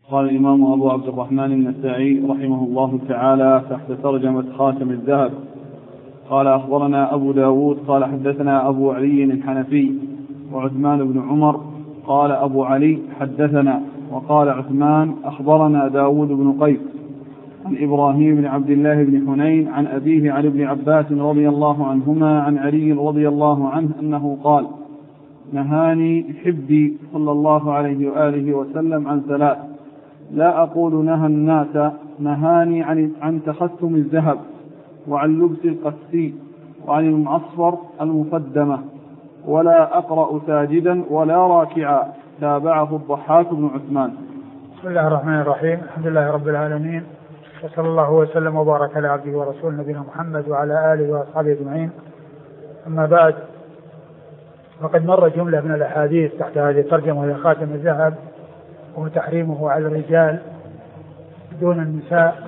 قال الإمام أبو عبد الرحمن النسائي رحمه الله تعالى تحت ترجمة خاتم الذهب: قال أخبرنا أبو داود قال حدثنا أبو علي الحنفي وعثمان بن عمر. قال أبو علي حدثنا، وقال عثمان أخبرنا داود بن قيس عن إبراهيم بن عبد الله بن حنين عن أبيه عن ابن عباس رضي الله عنهما عن علي رضي الله عنه أنه قال: نهاني حبي صلى الله عليه وآله وسلم عن ثلاث، لا أقول نهى الناس، نهاني عن تختم الذهب، وعن لبس القسي، وعن المعصفر المقدمة، ولا أقرأ ساجدا ولا راكعا. تابعه الضحاك بن عثمان. بسم الله الرحمن الرحيم. الحمد لله رب العالمين، وصلى الله وسلم وبارك على عبده ورسوله نبينا محمد وعلى آله وأصحابه أجمعين. أما بعد، فقد مر جملة من الأحاديث تحت هذه الترجمة وهي خاتم الذهب وتحريمه على الرجال دون النساء.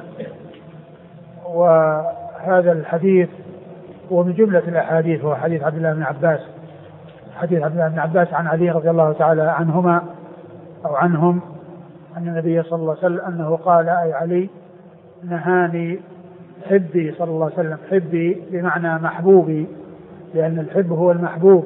وهذا الحديث هو من جملة الأحاديث، هو حديث عبد الله بن عباس، حديث عبد الله بن عباس عن علي رضي الله تعالى عنهما أو عنهم أن النبي صلى الله عليه وسلم أنه قال: أي علي، نهاني حبي صلى الله عليه وسلم. حبي بمعنى محبوبي، لأن الحب هو المحبوب.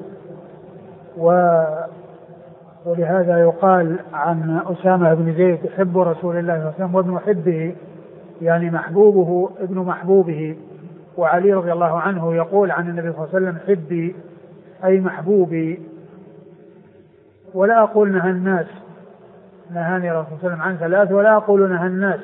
ولهذا يقال عن أسامة بن زيد: حب رسول الله صلى الله عليه وسلم وابن حبه، يعني محبوبه ابن محبوبه. وعلي رضي الله عنه يقول عن النبي صلى الله عليه وسلم: حبي أي محبوبي. ولا أقول نهى الناس، نهاني رسول الله صلى الله عليه وسلم عن ثلاث، ولا أقول نهى الناس،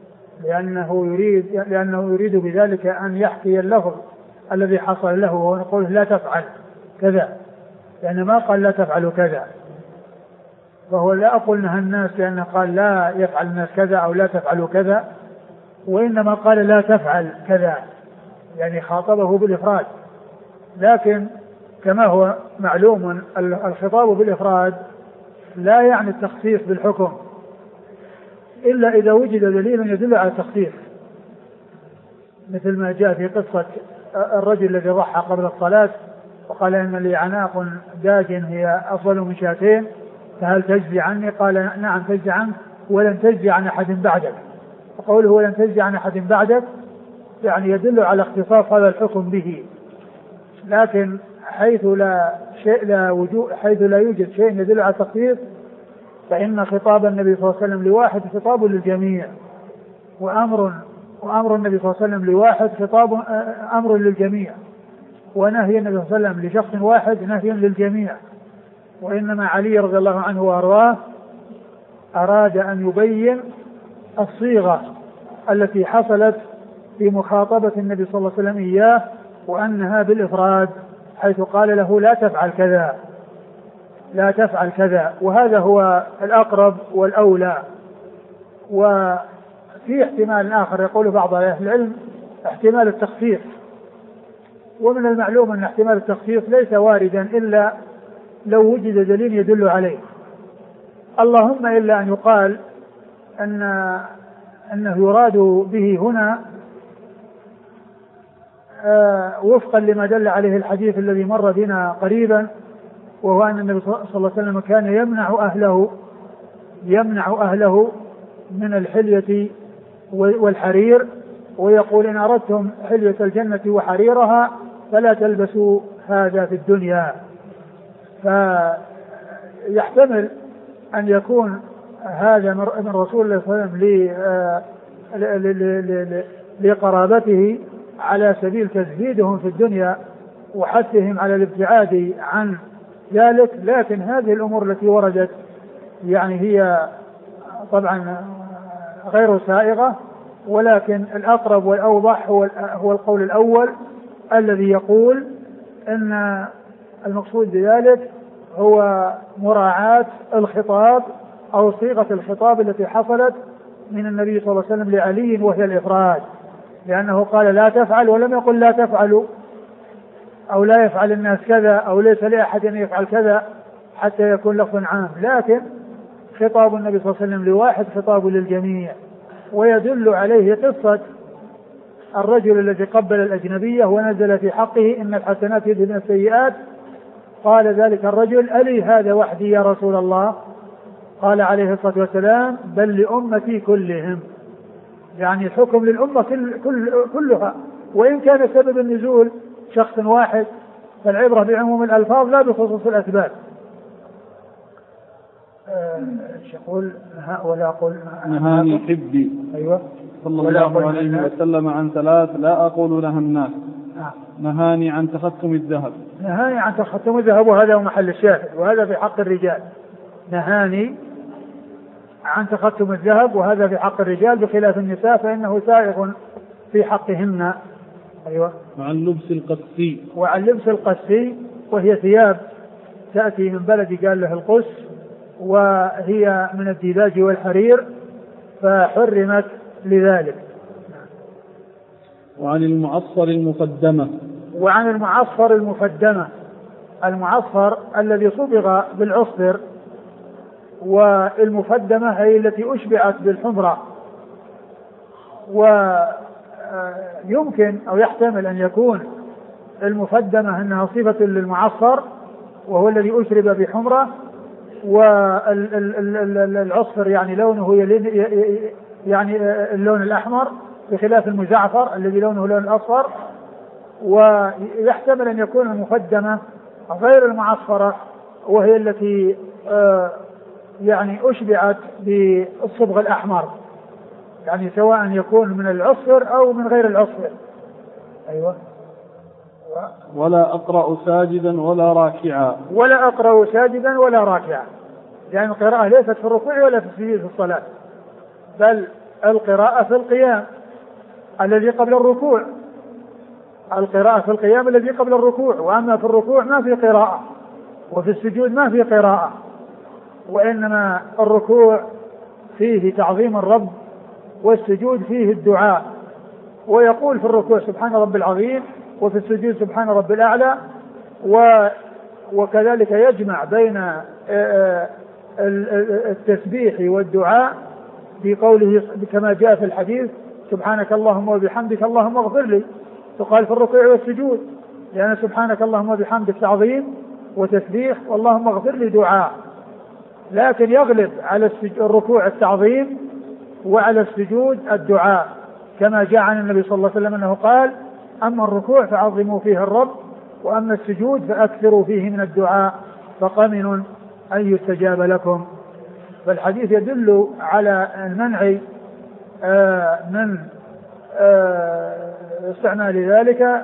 لأنه يريد بذلك أن يحكي اللفظ الذي حصل له، ونقول لا تفعل كذا، لأن ما قال لا تفعل كذا، فهو لا أقول نهى الناس لأنه قال لا يفعل الناس كذا أو لا تفعل كذا، وإنما قال لا تفعل كذا، يعني خاطبه بالإفراد. لكن كما هو معلوم الخطاب بالإفراد لا يعني التخصيص بالحكم إلا إذا وجد دليل يدل على التخصيص، مثل ما جاء في قصة الرجل الذي ضحى قبل الصلاة وقال: إن لي عناق داج هي أفضل من شاتين، فهل تجزي عني؟ قال: نعم تجزي عنك ولن تجزي عن أحد بعدك. وقوله ولن تجزي عن أحد بعدك يعني يدل على اختصاص هذا الحكم به. لكن حيث لا يوجد شيء يدل على التخصيص، فإن خطاب النبي صلى الله عليه وسلم لواحد خطاب للجميع، وأمر النبي صلى الله عليه وسلم لواحد خطاب أمر للجميع، ونهي النبي صلى الله عليه وسلم لشخص واحد نهي للجميع. وإنما علي رضي الله عنه وأرضاه أراد أن يبين الصيغة التي حصلت في مخاطبة النبي صلى الله عليه وسلم إياه، وأنها بالإفراد، حيث قال له لا تفعل كذا لا تفعل كذا، وهذا هو الأقرب والأولى. وفي احتمال آخر يقول بعض أهل العلم احتمال التخصيص، ومن المعلوم أن احتمال التخصيص ليس واردا إلا لو وجد دليل يدل عليه، اللهم إلا أن يقال أنه يراد به هنا وفقا لما دل عليه الحديث الذي مر بنا قريبا، وهو أن النبي صلى الله عليه وسلم كان يمنع أهله من الحلية والحرير، ويقول: إن أردتم حلية الجنة وحريرها فلا تلبسوا هذا في الدنيا. فيحتمل أن يكون هذا من رسول الله صلى الله عليه وسلم لقرابته على سبيل تزهيدهم في الدنيا وحثهم على الابتعاد عن ذلك. لكن هذه الأمور التي وردت يعني هي طبعا غير سائغة، ولكن الأقرب والأوضح هو القول الأول الذي يقول أن المقصود بذلك هو مراعاة الخطاب أو صيغة الخطاب التي حصلت من النبي صلى الله عليه وسلم لعلي، وهي الإفراد، لأنه قال لا تفعل، ولم يقل لا تفعلوا أو لا يفعل الناس كذا أو ليس لأحد أن يفعل كذا حتى يكون لفظ عام، لكن خطاب النبي صلى الله عليه وسلم لواحد خطاب للجميع. ويدل عليه قصة الرجل الذي قبل الأجنبية ونزل في حقه إن الحسنات يذهبن السيئات، قال ذلك الرجل: ألي هذا وحدي يا رسول الله؟ قال عليه الصلاة والسلام بل لأمتي كلهم، يعني الحكم للأمة كلها، وإن كان سبب النزول شخص واحد فالعبرة بعموم الألفاظ لا بخصوص الأسباب. يقول ولا أقول نهاني حبي أيوة صلى الله عليه وسلم عن ثلاث لا أقول لها الناس. نهاني عن تختم الذهب. نهاني عن تختم الذهب، وهذا هو محل الشاهد، وهذا في حق الرجال. نهاني عن تختم الذهب، وهذا في حق الرجال، بخلاف النساء فإنه سائغ في حقهن. أيوة. وعن لبس القسي. وعن لبس القسي، وهي ثياب تأتي من بلد قال له القس، وهي من الديباج والحرير فحرمت لذلك. وعن المعصر المقدمة. وعن المعصر المقدمة، المعصر الذي صبغ بالعصفر، والمقدمة هي التي أشبعت بالحمرة. ويمكن أو يحتمل أن يكون المقدمة أنها صفة للمعصر وهو الذي أشرب بحمرة، والعصفر يعني لونه يعني اللون الأحمر بخلاف المزعفر الذي لونه لون الأصفر. ويحتمل أن يكون المقدمة غير المعصفرة وهي التي يعني أشبعت بالصبغ الأحمر، يعني سواء يكون من العصفر أو من غير العصفر. أيوة. ولا أقرأ ساجدا ولا راكعا. ولا أقرأ ساجدا ولا راكعا، يعني القراءة ليست في الركوع ولا في السجود في الصلاة، بل القراءة في القيام الذي قبل الركوع، القراءة في القيام الذي قبل الركوع. وأما في الركوع ما في قراءة، وفي السجود ما في قراءة، وإنما الركوع فيه تعظيم الرب، والسجود فيه الدعاء، ويقول في الركوع سبحان رب العظيم، وفي السجود سبحان رب الأعلى. وكذلك يجمع بين التسبيح والدعاء في قوله كما جاء في الحديث سبحانك اللهم وبحمدك اللهم اغفر لي، تقال في الركوع والسجود، لأن سبحانك اللهم وبحمدك تعظيم وتسبيح، واللهم اغفر لي دعاء. لكن يغلب على الركوع التعظيم وعلى السجود الدعاء، كما جاء عن النبي صلى الله عليه وسلم أنه قال أما الركوع فعظموا فيه الرب، وأما السجود فأكثروا فيه من الدعاء فقمن أن يستجاب لكم. فالحديث يدل على المنع من استعمال ذلك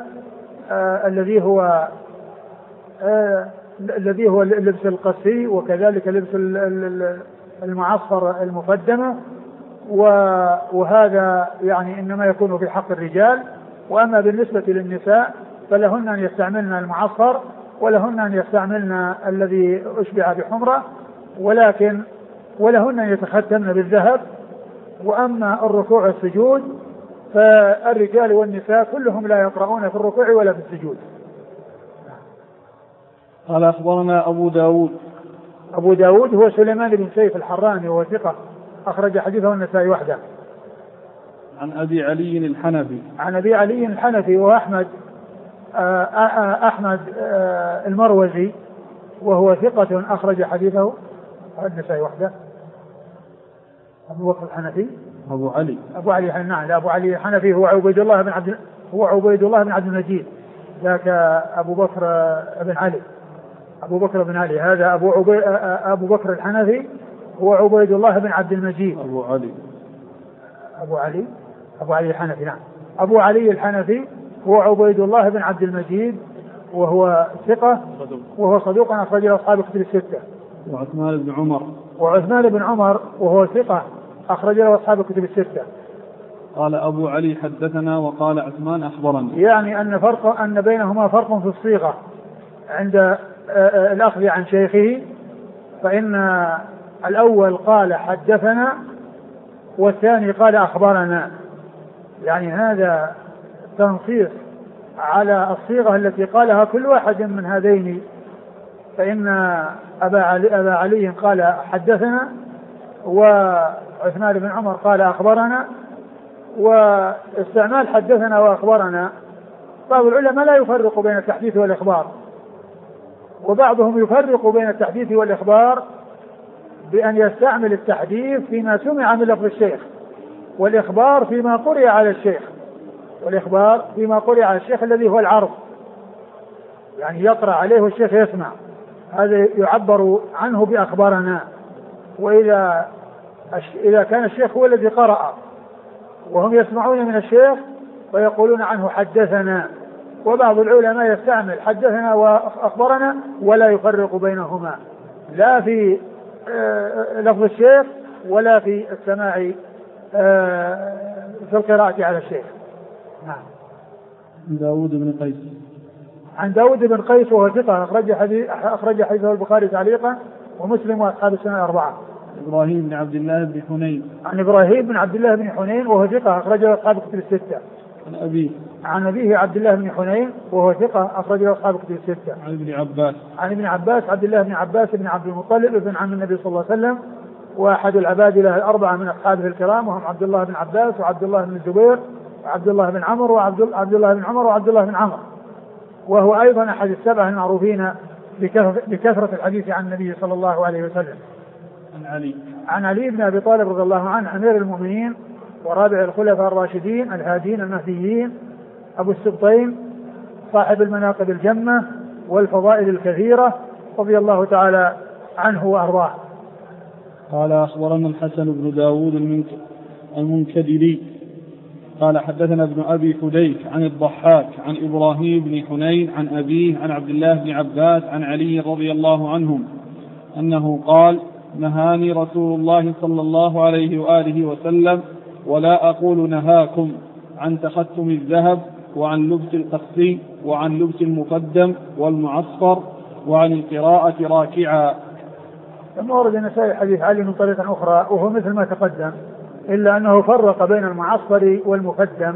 الذي هو لبس القسي، وكذلك لبس المعصفر المقدمة، وهذا يعني إنما يكون في حق الرجال. وأما بالنسبة للنساء فلهن أن يستعملن المعصفر، ولهن أن يستعملن الذي أشبع بحمرة، ولهن أن يتختمن بالذهب. وأما الركوع والسجود فالرجال والنساء كلهم لا يقرؤون في الركوع ولا في السجود. قال أخبرنا أبو داود هو سليمان بن سيف الحراني، وهو ثقة أخرج حديثه النسائي وحده. عن أبي علي الحنفي. عن أبي علي الحنفي وأحمد المروزي، وهو ثقة أخرج حديثه النسائي وحده. أبو بكر الحنفي أبو علي نعم، أبو علي الحنفي هو عبيد الله بن عبد المجيد، ذاك أبو بكر بن علي، هذا أبو بكر الحنفي هو عبيد الله بن عبد المجيد. أبو علي الحنفي نعم، أبو علي الحنفي هو عبيد الله بن عبد المجيد، وهو ثقة وهو صدوق أخرج له أصحاب الكتب الستة. وعثمان بن عمر وهو ثقة أخرج له أصحاب الكتب الستة. قال أبو علي حدثنا وقال عثمان أخبرني، يعني أن بينهما فرق في الصيغة عند الأخذ عن شيخه، فإن الأول قال حدثنا والثاني قال أخبرنا، يعني هذا تنصيص على الصيغة التي قالها كل واحد من هذين. فإن أبا علي قال حدثنا، وعثمان بن عمر قال أخبرنا. واستعمال حدثنا وأخبرنا بعض العلماء لا يفرق بين التحديث والإخبار، وبعضهم يفرق بين التحديث والإخبار بأن يستعمل التحديث فيما سمع من لفظ الشيخ، والإخبار فيما قرئ على الشيخ، والإخبار فيما قرئ على الشيخ الذي هو العرض، يعني يقرأ عليه والشيخ يسمع، هذا يعبر عنه بأخبارنا. وإذا كان الشيخ هو الذي قرأ وهم يسمعون من الشيخ ويقولون عنه حدثنا، وبعض العلماء يستعمل حدثنا وأخبرنا ولا يفرق بينهما، لا في لفظ الشيخ ولا في السماع في القراءة على الشيخ. نعم. داود بن قيس. عن داود بن قيس وهو ثقة أخرج حديثه البخاري تعليقا ومسلم وأصحاب السنة الأربعة. إبراهيم بن عبد الله بن حنين. عن إبراهيم بن عبد الله بن حنين وهو ثقة أخرجه أصحاب الكتب الستة. عن أبيه عبد الله بن حنين وهو ثقة أخرجه أصحاب الكتب الستة. عن ابن عباس عبد الله بن عباس بن عبد المطلب ابن عم النبي صلى الله عليه وسلم، وأحد العبادلة الأربعة من أصحابه الكرام، وهم عبد الله بن عباس وعبد الله بن الزبير وعبد الله بن عمر وعبد الله بن عمر وعبد الله بن عمر، وهو أيضا أحد السبعة المعروفين بكثرة الحديث عن النبي صلى الله عليه وسلم. عن علي بن أبي طالب رضي الله عنه أمير المؤمنين ورابع الخلفاء الراشدين الهادين المهديين أبو السبطين صاحب المناقب الجمة والفضائل الكثيرة رضي الله تعالى عنه وأرضاه. قال أخبرنا الحسن بن داود المنكدري قال حدثنا ابن أبي فديك عن الضحاك عن إبراهيم بن حنين عن أبيه عن عبد الله بن عباس عن علي رضي الله عنهم أنه قال: نهاني رسول الله صلى الله عليه وآله وسلم ولا أقول نهاكم عن تختم الذهب وعن لبس القسي وعن لبس المقدم والمعصفر وعن القراءة راكعا. ثم ورد النسائي حديث علي من طريق أخرى وهو مثل ما تقدم، إلا أنه فرق بين المعصفر والمقدم،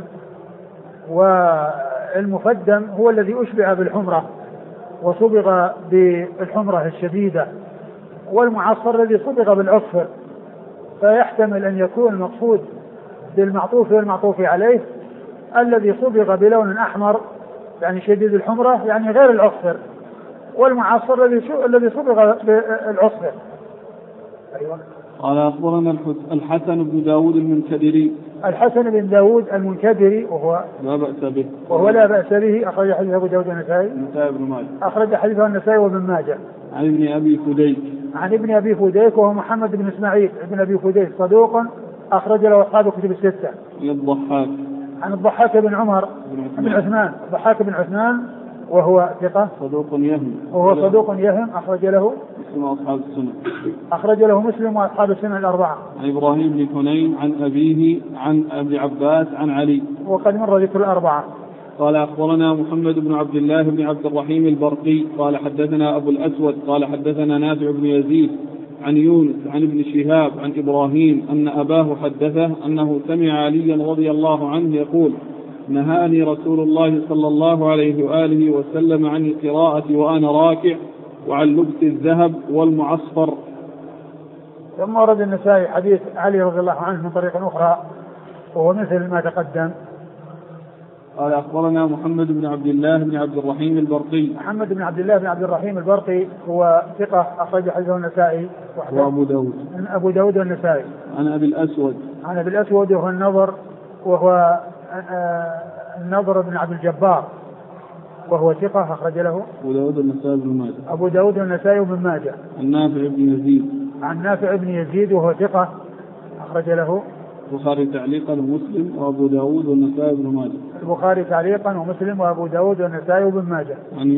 والمقدم هو الذي أشبع بالحمرة وصبغ بالحمرة الشديدة، والمعصفر الذي صبغ بالعصفر، فيحتمل أن يكون المقصود بالمعطوف والمعطوف عليه الذي صبغ بلون أحمر يعني شديد الحمرة يعني غير العصفر، والمعصفر الذي صبغ بالعصفر. أيوة. قال أخبرنا الحسن بن داود المنكدري. الحسن بن داود المنكدري وهو لا بأس به أخرج حديث أبو داود النسائي بن ماجه أخرج حديث النسائي وابن ماجه. عن ابن أبي فديك وهو محمد بن إسماعيل ابن أبي فديك صدوق أخرج له أصحاب الكتب الستة. عن الضحاك بن عمر بن عثمان الضحاك بن عثمان وهو ثقة صدوق يهم أخرج له مسلم وأصحاب السنة الأربعة. عن إبراهيم بن حنين عن أبيه عن أبي عباس عن علي وقد مر ذكر الأربعة. قال أخبرنا محمد بن عبد الله بن عبد الرحيم البرقي قال حدثنا أبو الأسود قال حدثنا نافع بن يزيد عن يونس عن ابن شهاب عن إبراهيم أن أباه حدثه أنه سمع عليا رضي الله عنه يقول: نهاني رسول الله صلى الله عليه وآله وسلم عن القراءة وأنا راكع وعن لبس الذهب والمعصفر. ثم ورد النسائي حديث علي رضي الله عنه من طريق أخرى وهو مثل ما تقدم. قال أخبرنا محمد بن عبد الله بن عبد الرحيم البرقي. محمد بن عبد الله بن عبد الرحيم البرقي هو ثقة أخرج حديثه النسائي وأبو داود والنسائي. عن أبي الأسود وهو النضر بن عبد الجبار وهو ثقة أخرج له أبو داود والنسائي وابن ماجه. عن نافع بن يزيد وهو ثقة أخرج له البخاري تعليقا ومسلم وأبو داود والنسائي وابن ماجه. البخاري تعليقا ومسلم وأبو داود والنسائي وابن ماجه.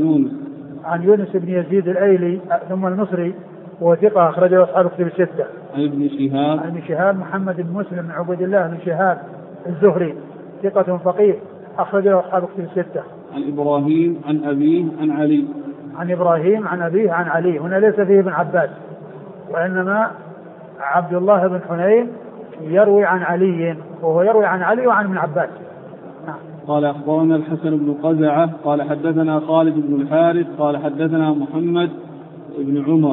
عن يونس بن يزيد الأيلي ثم المصري وهو ثقة أخرجه أصحاب الكتب الستة. عن ابن شهاب محمد بن مسلم بن عبد الله بن شهاب الزهري ثقة فقيه أخرجه أصحاب الكتب الستة. عن إبراهيم عن أبيه عن علي. عن إبراهيم عن أبيه عن علي، هنا ليس فيه ابن عباس وإنما عبد الله بن حنين يروي عن علي وهو يروي عن علي وعن ابن عباس. قال أخبرنا الحسن بن قزعة قال حدثنا خالد بن الحارث قال حدثنا محمد بن عمر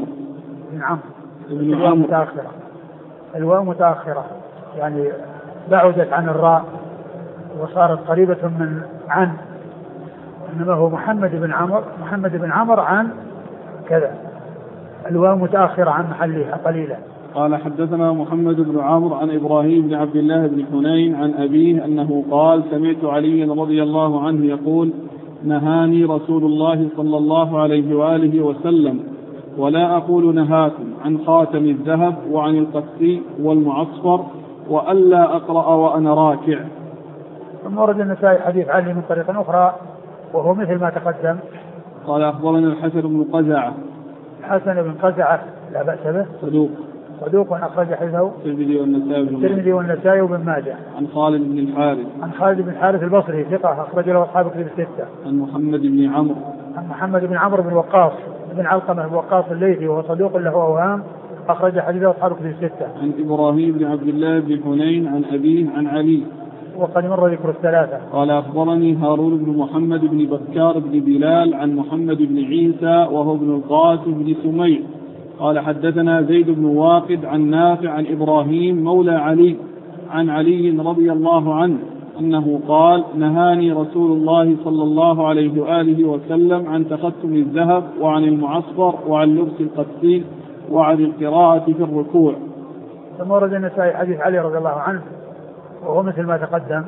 بن عمرو. الواو متأخرة يعني بعدت عن الراء وصارت قريبة من عن، إنما هو محمد بن عمر عن كذا، الواو متأخرة عن محلها قليلا. قال حدثنا محمد بن عمرو عن إبراهيم بن عبد الله بن حنين عن أبيه أنه قال سمعت علي رضي الله عنه يقول نهاني رسول الله صلى الله عليه وآله وسلم ولا أقول نهاكم عن خاتم الذهب وعن القسي والمعصفر وألا أقرأ وأنا راكع. ثم ورد النسائي حديث علي من طريق أخرى وهو مثل ما تقدم. قال أخبرنا الحسن بن قزعة. الحسن بن قزعة لا بأس به صدوق أخرج حديثه الترمذي والنسائي وابن ماجه. عن خالد بن الحارث البصري ثقة أخرج له أصحاب كتب الستة. عن محمد بن عمرو بن وقاص بن علقمة بن وقاص الليثي وهو صدوق له أوهام أخرج حديثه أصحاب كتب الستة. عن إبراهيم بن عبد الله بن حنين عن أبيه عن علي وقد مر ذكر الثلاثة. قال أخبرني هارون بن محمد بن بكار بن بلال عن محمد بن عيسى وهو ابن القاسم بن سميع قال حدثنا زيد بن واقد عن نافع عن إبراهيم مولى علي عن علي رضي الله عنه أنه قال نهاني رسول الله صلى الله عليه وآله وسلم عن تختم الذهب وعن المعصفر وعن لبس القسيل وعن القراءة في الركوع. ثم ورد النسائي حديث علي رضي الله عنه وهو مثل ما تقدم.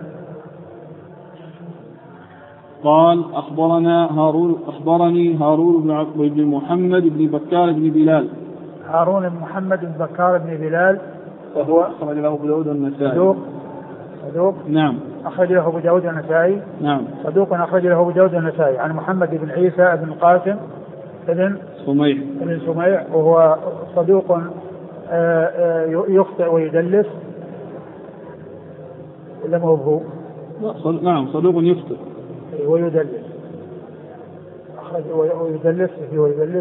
قال أخبرني هارون بن محمد بن بكار بن بلال. هارون بن محمد بن بكار بن بلال وهو أخرج له أبو داود والنسائي. صدوق نعم أخرج له أبو داود والنسائي. نعم صدوق أخرج له أبو داود والنسائي. عن محمد بن عيسى بن القاسم بن سميع وهو صدوق يخطئ ويدلس ولا ما هو؟ نعم صدوق يخطئ ويدلس أخرج ويدلس.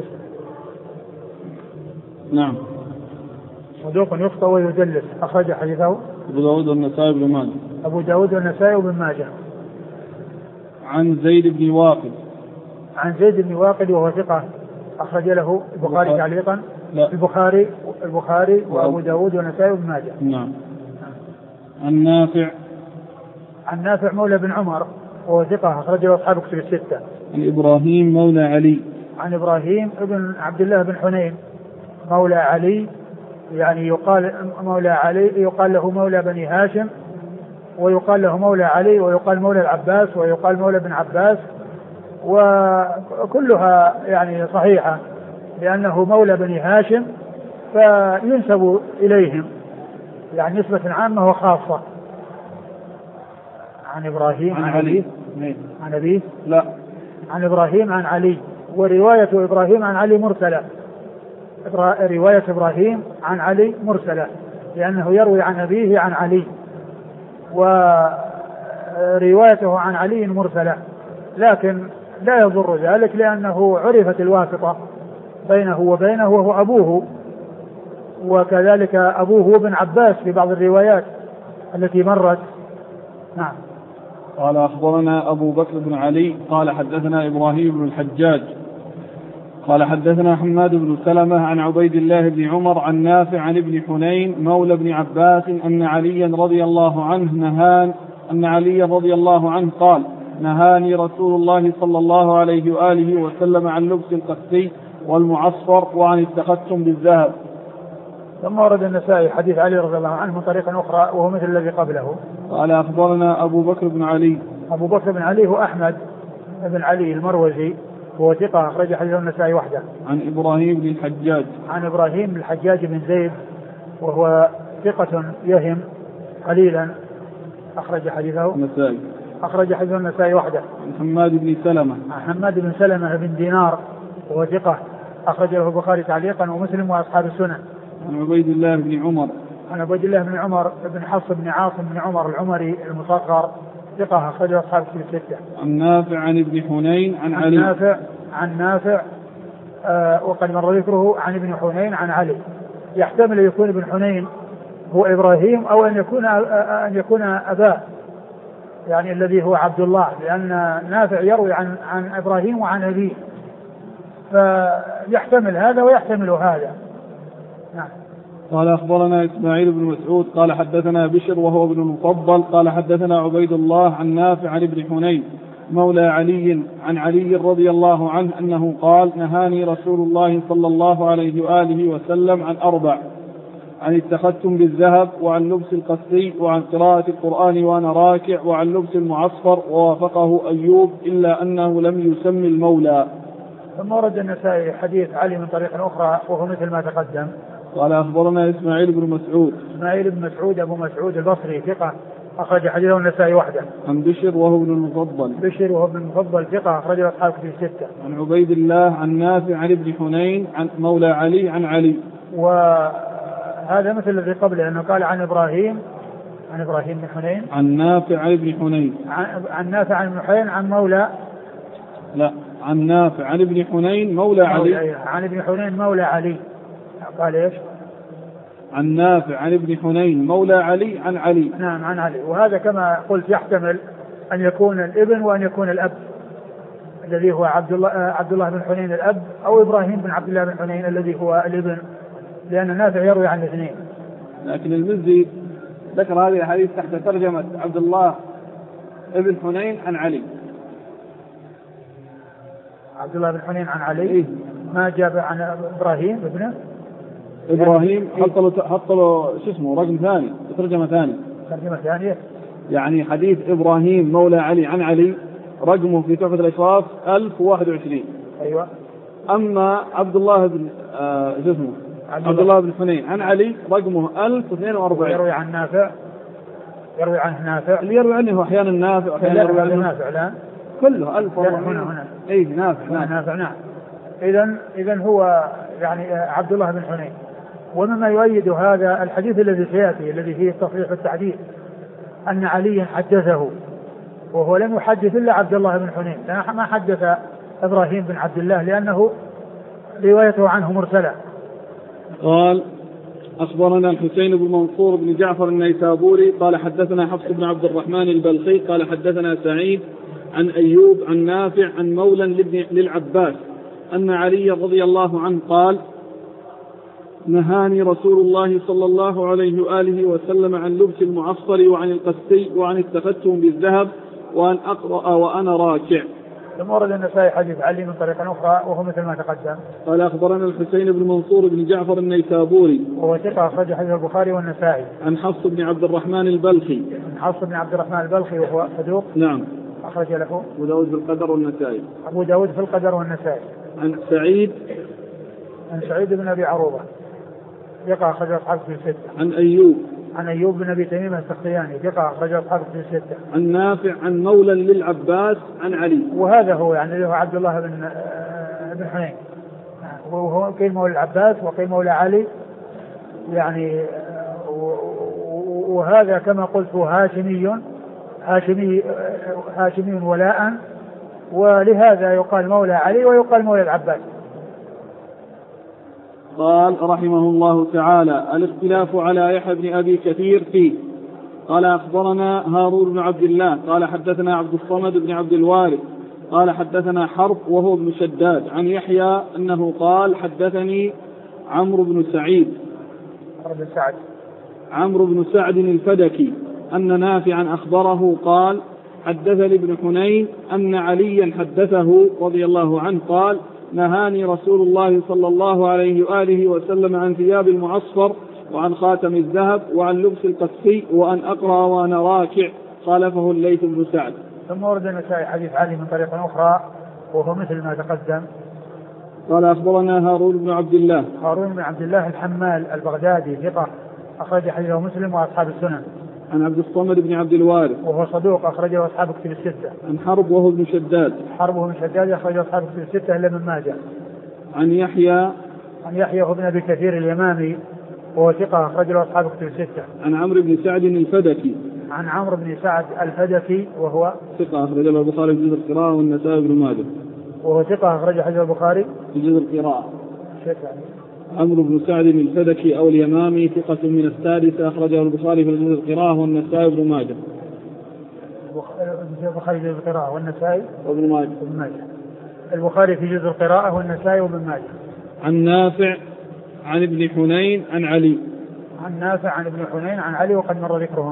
نعم صدوق يخطئ ويدلس أخرج حديثه أبو داود والنسائي بن ماجه. أبو داود والنسائي وابن ماجه. عن زيد بن واقد وهو ثقة أخرج له البخاري تعليقا. البخاري وأبو داود والنسائي وابن ماجه. نعم. عن نافع مولى بن عمر وهو ثقة أخرج له أصحاب كتب الستة. عن إبراهيم مولى علي. عن إبراهيم ابن عبد الله بن حنين مولى علي يعني يقال مولى علي يقال له مولى بني هاشم ويقال له مولى علي ويقال مولى العباس ويقال مولى بن عباس وكلها يعني صحيحة لأنه مولى بني هاشم فينسب إليهم يعني نسبة عامة وخاصة. عن إبراهيم عن علي عن أبيه لا عن إبراهيم عن علي ورواية إبراهيم عن علي مرسلة. رواية إبراهيم عن علي مرسلة لأنه يروي عن أبيه عن علي وروايته عن علي مرسلة لكن لا يضر ذلك لأنه عرفت الواسطة بينه وبينه وهو أبوه وكذلك أبوه ابن عباس في بعض الروايات التي مرت. نعم. قال أخبرنا أبو بكر بن علي قال حدثنا إبراهيم بن الحجاج قال حدثنا حماد بن سلمة عن عبيد الله بن عمر عن نافع عن ابن حنين مولى بن عباس أن علي رضي الله عنه قال نهاني رسول الله صلى الله عليه وآله وسلم عن لبس القسي والمعصفر وعن التختم بالذهب. ثم ورد النسائي حديث علي رضي الله عنه من طريق أخرى وهو مثل الذي قبله. قال أخبرنا أبو بكر بن علي هو أحمد بن علي المروزي هو ثقة أخرج حديث النسائي وحده. عن إبراهيم بن الحجاج بن زيد وهو ثقة يهم قليلا أخرج حديثه النسائي. أخرج حديث النسائي وحده. عن حماد بن سلمة بن دينار وهو ثقة أخرج له البخاري تعليقا ومسلم وأصحاب السنن. عن عبيد الله بن عمر بن حفص بن عاصم بن عمر العمري المصغر ثقة أخرجه أصحاب الكتب الستة. عن نافع عن ابن حنين عن علي. عن نافع وقد مر ذكره عن ابن حنين عن علي. يحتمل يكون ابن حنين هو إبراهيم أو أن يكون أباه يعني الذي هو عبد الله لأن نافع يروي عن إبراهيم وعن أبيه فيحتمل هذا ويحتمل هذا. نعم. قال أخبرنا إسماعيل بن مسعود قال حدثنا بشر وهو ابن المفضل قال حدثنا عبيد الله عن نافع عن ابن حنين مولى علي عن علي رضي الله عنه أنه قال نهاني رسول الله صلى الله عليه وآله وسلم عن 4 عن اتخذتم بالذهب، وعن لبس القسي، وعن قراءة القرآن وأنا راكع، وعن لبس المعصفر، ووافقه أيوب إلا أنه لم يسمي المولى. ثم ورد النسائي حديث علي من طريق أخرى وهو مثل ما تقدم. قال أخبرنا إسماعيل بن مسعود. إسماعيل بن مسعود أبو مسعود البصري ثقة أخرج حديثه النسائي وحده. عن بشر وهو ابن المفضل. بشر وهو ابن المفضل ثقة أخرجه أصحاب كتب الستة. عن عبيد الله عن نافع عن ابن حنين عن مولى علي عن علي. وهذا مثل الذي قبله أنه قال عن إبراهيم بن حنين عن نافع عن ابن حنين عن نافع عن ابن حنين عن مولى لا عن نافع عن ابن حنين مولى علي عن ابن حنين مولى علي. قال ايش؟ عن نافع عن ابن حنين مولى علي عن علي. نعم عن علي. وهذا كما قلت يحتمل أن يكون الابن وأن يكون الأب الذي هو عبد الله بن حنين الأب، أو إبراهيم بن عبد الله بن حنين الذي هو الابن، لأن نافع يروي عن الاثنين. لكن المزي ذكر هذه الحديث تحت ترجمة عبد الله ابن حنين عن علي. عبد الله بن حنين عن علي ما جاب عن إبراهيم ابنه. إبراهيم حط له شو اسمه رقم ثاني، ترجمة ثانية يعني حديث إبراهيم مولى علي عن علي رقمه في تحفة الأشراف 1021. أيوة. أما عبد الله بن عبد الله بن حنين عن علي رقمه 1042. يروي عن نافع، يروي عنه نافع، اللي يروي عنه أحيانا نافع وأحيانا يروي عنه نافع. لا كله 1000 هنا أي نافع. نعم. إذن هو يعني عبد الله بن حنين. ومما يؤيد هذا الحديث الذي سيأتي الذي فيه التصريح بالتحديث أن عليا حدثه، وهو لم يحدث إلا عبد الله بن حنين، ما حدث إبراهيم بن عبد الله لأنه روايته عنه مرسلة. قال أخبرنا الحسين بن منصور بن جعفر النيسابوري قال حدثنا حفص بن عبد الرحمن البلخي قال حدثنا سعيد عن أيوب عن نافع عن مولى للعباس أن علي رضي الله عنه قال نهاني رسول الله صلى الله عليه وآله وسلم عن لبس المعصفر وعن القسي وعن التختم بالذهب وأن أقرأ وأنا راكع. ثم ورد النسائي حديث علي من طريق أخرى وهو مثل ما تقدم. قال أخبرنا الحسين بن منصور بن جعفر النيسابوري وهو ثقة أخرج حديث البخاري والنسائي. عن حفص بن عبد الرحمن البلخي. عن حفص بن عبد الرحمن البلخي وهو صدوق. نعم. أخرج له أبو داود في القدر والنسائي. أبو داود في القدر والنسائي. عن سعيد بن أبي عروبة ثقة أخرج أصحاب في الستة. عن أيوب بن أبي تميم السختياني ثقة أخرج أصحاب في الستة. عن نافع عن مولى للعباس عن علي. وهذا هو يعني هو عبد الله بن حنين، وهو قيل مولى العباس وقيل مولى علي يعني. وهذا كما قلت هو هاشمي ولاء، ولهذا يقال مولى علي ويقال مولى العباس. قال رحمه الله تعالى الاختلاف على يحيى بن أبي كثير فيه. قال أخبرنا هارون بن عبد الله قال حدثنا عبد الصمد بن عبد الوارث قال حدثنا حرب وهو ابن شداد عن يحيى أنه قال حدثني عمرو بن سعد الفدكي أن نافعا أخبره قال حدثني ابن حنين أن عليا حدثه رضي الله عنه قال نهاني رسول الله صلى الله عليه وآله وسلم عن ثياب المعصفر وعن خاتم الذهب وعن لبس القسي وأن أقرأ وأنا راكع. خالفه الليث بن سعد. ثم ورد النسائي حديث علي من طريق أخرى وهو مثل ما تقدم. قال أخبرنا هارون بن عبد الله الحمال البغدادي ثقة أخرج حديثه مسلم وأصحاب السنن. عن عبد الصمد بن عبد الوارث وهو صدوق أخرجه أصحاب كتب الستة. عن حرب وهو ابن شداد أخرجه أصحاب كتب الستة إلا من ماجه. عن يحيى وهو ابن أبي كثير اليمامي وهو ثقة أخرجه أصحاب كتب الستة. عن عمرو بن سعد الفدكي وهو ثقة أخرجه البخاري في جزء القراءة والنسائي بن ماجه. وهو ثقة أخرجه حديث البخاري في جزء القراءة. عمرو بن سعد الفدكي أو اليمامي ثقة من السادسة أخرجه البخاري في جزء القراءة والنسائي بن ماجه. البخاري في جزء القراءة والنسائي وابن ماجه. البخاري في جزء القراءة والنسائي وابن ماجه. عن نافع عن ابن حنين عن علي. وقد مر ذكرهم.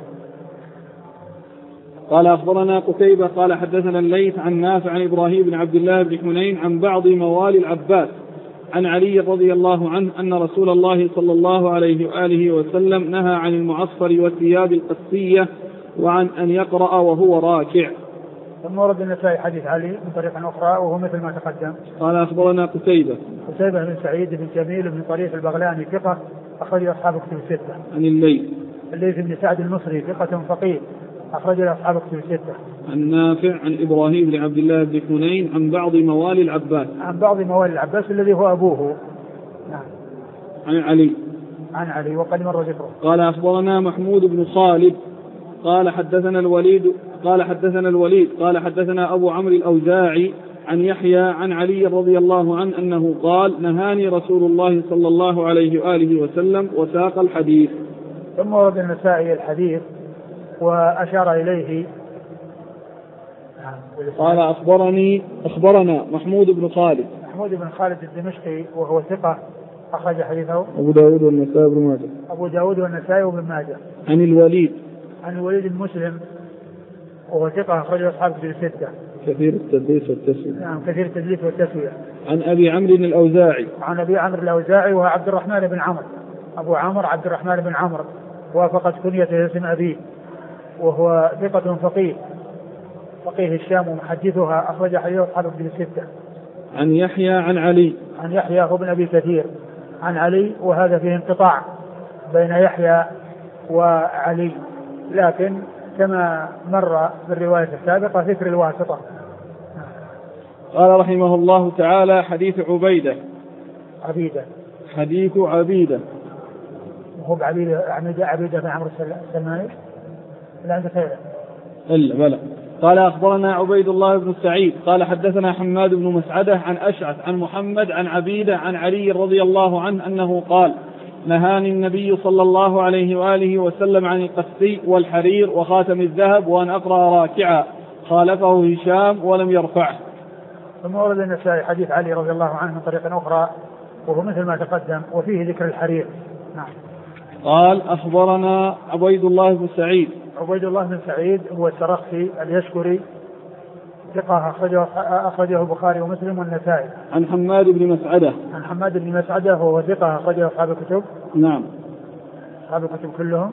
قال أخبرنا قتيبة قال حدثنا الليث عن نافع عن إبراهيم بن عبد الله بن حنين عن بعض موالي العباس عن علي رضي الله عنه أن رسول الله صلى الله عليه وآله وسلم نهى عن المعصفر والثياب القسية وعن أن يقرأ وهو راكع. ثم ورد النسائي حديث علي من طريق أخرى وهو مثل ما تقدم. قال أخبرنا قتيبة بن سعيد بن جميل بن طريق البغلاني ثقة أخرج أصحاب كتب الستة. عن الليث بن سعد المصري ثقة فقيه أخرج أصحاب كتب الستة. عن نافع عن إبراهيم بن عبد الله بن حنين عن بعض موالي العباس الذي هو أبوه. نعم. عن علي وقد مر ذكره. قال أخبرنا محمود بن خالد قال حدثنا الوليد قال حدثنا أبو عمرو الأوزاعي عن يحيى عن علي رضي الله عنه أنه قال نهاني رسول الله صلى الله عليه وآله وسلم وساق الحديث. ثم ورد النسائي الحديث وأشار إليه. قال أخبرنا محمود بن خالد الدمشقي وهو ثقة أخرج حديثه أبو داود والنسائي وابن ماجه. عن الوليد المسلم وهو ثقة أخرج أصحاب كتب الستة. كثير التدليس والتسوية. نعم كثير التدليس والتسوية. عن أبي عمرو الأوزاعي وهو عبد الرحمن بن عمرو أبو عمرو عبد الرحمن بن عمرو وافقت كنيته اسم أبيه وهو ثقة فقيه الشام ومحدثها أخرج حديث أصحاب كتب الستة. عن يحيى هو ابن أبي كثير عن علي وهذا فيه انقطاع بين يحيى وعلي لكن كما مر بالرواية السابقة ذكر الواسطة. قال رحمه الله تعالى حديث عبيدة وهو عبيدة بن عمرو السلماني لا أنت خير بلى. قال أخبرنا عبيد الله بن سعيد قال حدثنا حماد بن مسعدة عن أشعث عن محمد عن عبيدة عن علي رضي الله عنه أنه قال نهاني النبي صلى الله عليه وآله وسلم عن القسي والحرير وخاتم الذهب وأن أقرأ راكعا خالفه هشام ولم يرفعه. ثم ورد النسائي حديث علي رضي الله عنه من طريق أخرى وهو مثل ما تقدم وفيه ذكر الحرير. نعم. قال أخبرنا عبيد الله بن سعيد هو السرخسي اليشكري ثقة أخرجه البخاري ومسلم والنسائي. عن حماد بن مسعدة وهو ثقة أخرجه أصحاب الكتب. نعم. أصحاب الكتب كلهم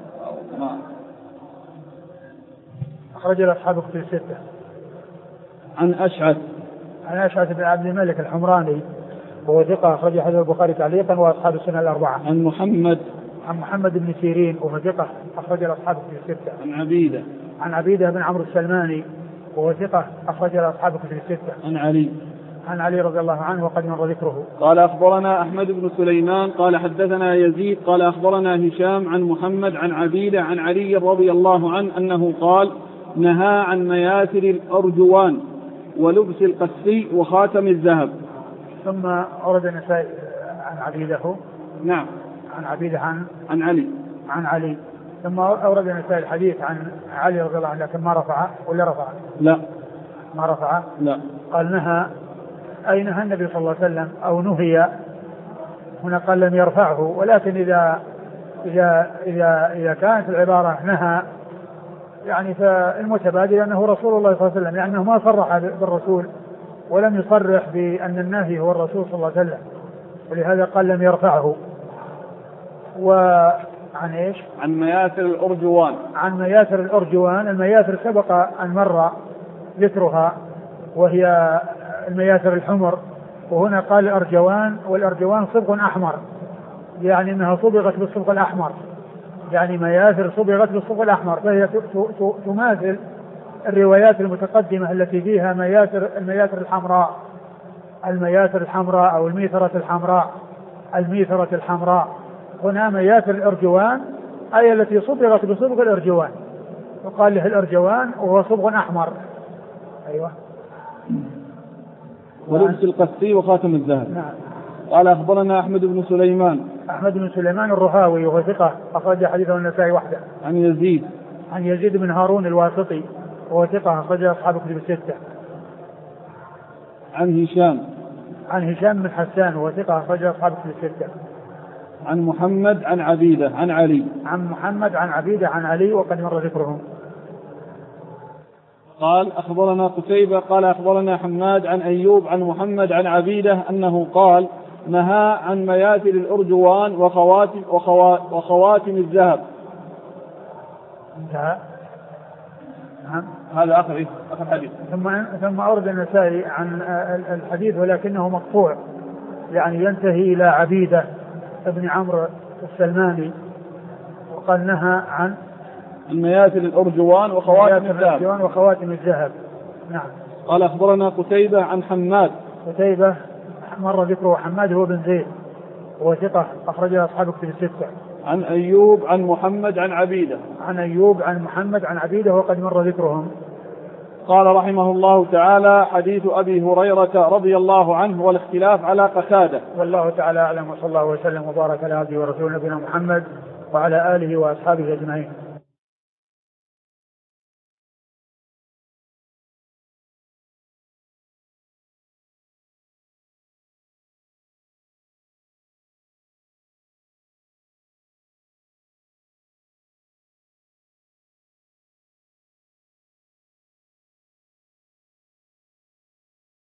أخرجه أصحاب الكتب الستة. عن أشعث بن عبد الملك الحمراني وهو ثقة أخرجه حديث البخاري تعليقا وأصحاب السنة الأربعة. عن محمد بن سيرين وهو ثقة أخرجه أصحاب الكتب الستة. عن عبيدة بن عمرو السلماني وهو ثقة أخرجه أصحاب الكتب الستة. عن علي رضي الله عنه وقد مر ذكره. قال أخبرنا أحمد بن سليمان قال حدثنا يزيد قال أخبرنا هشام عن محمد عن عبيدة عن علي رضي الله عنه أنه قال نهى عن مياثر الأرجوان ولبس القسي وخاتم الذهب. ثم أورد النسائي عن عبيدة. نعم. عن عبيدة عن علي. ثم أورد النسائي الحديث عن علي رضي الله عنه لكن ما رفعه ولا رفعه؟ لا ما رفعه. لا. قال نهى النبي صلى الله عليه وسلم أو نهي هنا قال لم يرفعه ولكن إذا كانت العبارة نهى يعني فالمتبادل أنه رسول الله صلى الله عليه وسلم يعني أنه ما صرح بالرسول ولم يصرح بأن النهي هو الرسول صلى الله عليه وسلم ولهذا قال لم يرفعه. وعن إيش؟ عن مياثر الأرجوان. المياثر سبق أن مر ذكرها وهي المياثر الحمر وهنا قال الأرجوان والأرجوان صبغ أحمر يعني أنها صبغت بالصبغ الأحمر يعني مياثر صبغت بالصبغ الأحمر فهي تماثل الروايات المتقدمة التي فيها المياثر الحمراء أو الميثرة الحمراء. هنا مياثر الأرجوان أي التي صبغت بصبغ الأرجوان وقال له الأرجوان وهو صبغ أحمر. أيوة. ولبس القسي وخاتم الذهب. نعم. قال أخبرنا أحمد بن سليمان الرهاوي وهو ثقة أخرج حديثه النسائي وحده. عن يزيد بن هارون الواسطي وهو ثقة أخرج أصحاب الكتب الستة. عن هشام بن حسان وهو ثقة أخرج أصحاب الكتب الستة. عن محمد عن عبيدة عن علي وقد مر ذكرهم. قال أخبرنا قتيبة قال أخبرنا حماد عن أيوب عن محمد عن عبيدة أنه قال نهى عن مياثر الأرجوان وخواتم الذهب. انتهى. نعم. هذا آخر حديث. ثم أورد النسائي عن الحديث ولكنه مقطوع، يعني ينتهي إلى عبيدة ابن عمرو السلماني، وقال نهى عن مياثر الأرجوان وخواتم الذهب. نعم. قال أخبرنا قتيبة عن حماد. قتيبة مر ذكره. حماد هو بن زيد هو ثقة أخرج أصحاب كتب الستة. عن أيوب عن محمد عن عبيدة. عن أيوب عن محمد عن عبيدة وقد مر ذكرهم. قال رحمه الله تعالى: حديث أبي هريرة رضي الله عنه والاختلاف على قتادة. والله تعالى أعلم، وصلى الله وسلم وبارك على عبده ورسوله نبينا محمد وعلى آله وأصحابه أجمعين.